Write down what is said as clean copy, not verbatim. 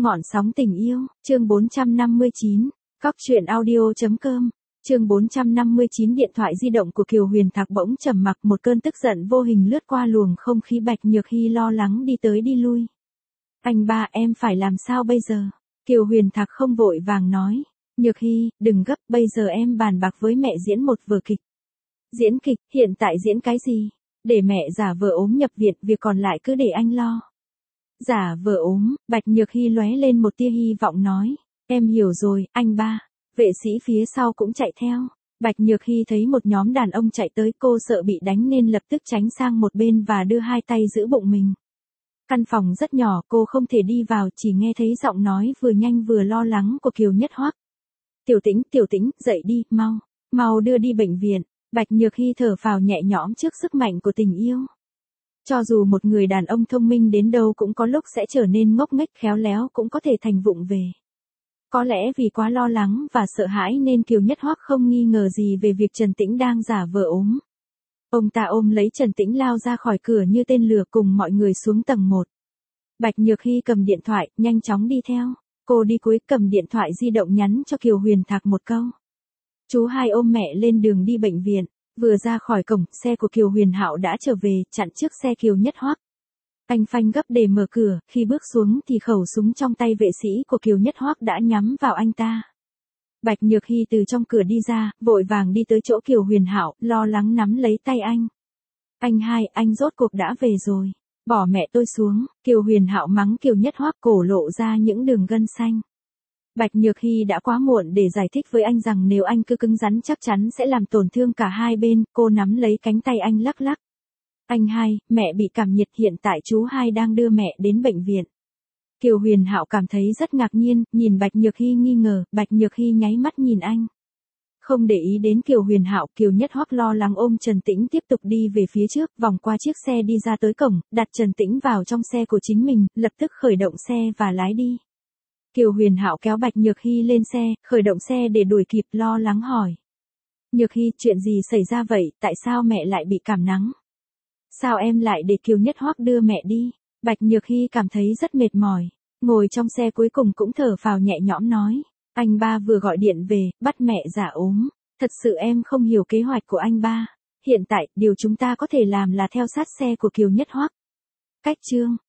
Ngọn sóng tình yêu, chương 459, Cóc truyện audio.com, chương 459 điện thoại di động của Kiều Huyền Thạc bỗng trầm mặc, một cơn tức giận vô hình lướt qua luồng không khí. Bạch Nhược Hy lo lắng đi tới đi lui. Anh ba, em phải làm sao bây giờ? Kiều Huyền Thạc không vội vàng nói. Nhược Hy, đừng gấp, bây giờ em bàn bạc với mẹ diễn một vở kịch. Diễn kịch, hiện tại diễn cái gì? Để mẹ giả vờ ốm nhập viện, việc còn lại cứ để anh lo. Giả vờ ốm, Bạch Nhược Hy lóe lên một tia hy vọng nói. Em hiểu rồi, anh ba. Vệ sĩ phía sau cũng chạy theo. Bạch Nhược Hy thấy một nhóm đàn ông chạy tới, cô sợ bị đánh nên lập tức tránh sang một bên và đưa hai tay giữ bụng mình. Căn phòng rất nhỏ, cô không thể đi vào, chỉ nghe thấy giọng nói vừa nhanh vừa lo lắng của Kiều Nhất Hoắc. Tiểu Tĩnh, dậy đi, mau đưa đi bệnh viện. Bạch Nhược Hy thở phào nhẹ nhõm trước sức mạnh của tình yêu. Cho dù một người đàn ông thông minh đến đâu cũng có lúc sẽ trở nên ngốc nghếch, khéo léo cũng có thể thành vụng về. Có lẽ vì quá lo lắng và sợ hãi nên Kiều Nhất Hoắc không nghi ngờ gì về việc Trần Tĩnh đang giả vờ ốm. Ông ta ôm lấy Trần Tĩnh lao ra khỏi cửa như tên lửa cùng mọi người xuống tầng 1. Bạch Nhược Hy cầm điện thoại, nhanh chóng đi theo. Cô đi cuối cầm điện thoại di động nhắn cho Kiều Huyền Thạc một câu. Chú hai ôm mẹ lên đường đi bệnh viện. Vừa ra khỏi cổng, xe của Kiều Huyền Hạo đã trở về, chặn trước xe Kiều Nhất Hoắc. Anh phanh gấp để mở cửa, khi bước xuống thì khẩu súng trong tay vệ sĩ của Kiều Nhất Hoắc đã nhắm vào anh ta. Bạch Nhược Hy từ trong cửa đi ra, vội vàng đi tới chỗ Kiều Huyền Hạo, lo lắng nắm lấy tay anh. Anh hai, anh rốt cuộc đã về rồi. Bỏ mẹ tôi xuống. Kiều Huyền Hạo mắng Kiều Nhất Hoắc, cổ lộ ra những đường gân xanh. Bạch Nhược Hy đã quá muộn để giải thích với anh rằng nếu anh cứ cứng rắn chắc chắn sẽ làm tổn thương cả hai bên. Cô nắm lấy cánh tay anh lắc lắc. Anh hai, mẹ bị cảm nhiệt, hiện tại chú hai đang đưa mẹ đến bệnh viện. Kiều Huyền Hạo cảm thấy rất ngạc nhiên, nhìn Bạch Nhược Hy nghi ngờ. Bạch Nhược Hy nháy mắt nhìn anh. Không để ý đến Kiều Huyền Hạo, Kiều Nhất Hoắc lo lắng ôm Trần Tĩnh tiếp tục đi về phía trước, vòng qua chiếc xe đi ra tới cổng, đặt Trần Tĩnh vào trong xe của chính mình, lập tức khởi động xe và lái đi. Kiều Huyền Hạo kéo Bạch Nhược Hy lên xe, khởi động xe để đuổi kịp, lo lắng hỏi. Nhược Hy, chuyện gì xảy ra vậy, tại sao mẹ lại bị cảm nắng? Sao em lại để Kiều Nhất Hoắc đưa mẹ đi? Bạch Nhược Hy cảm thấy rất mệt mỏi, ngồi trong xe cuối cùng cũng thở phào nhẹ nhõm nói. Anh ba vừa gọi điện về, bắt mẹ giả ốm. Thật sự em không hiểu kế hoạch của anh ba. Hiện tại, điều chúng ta có thể làm là theo sát xe của Kiều Nhất Hoắc. Cách chương.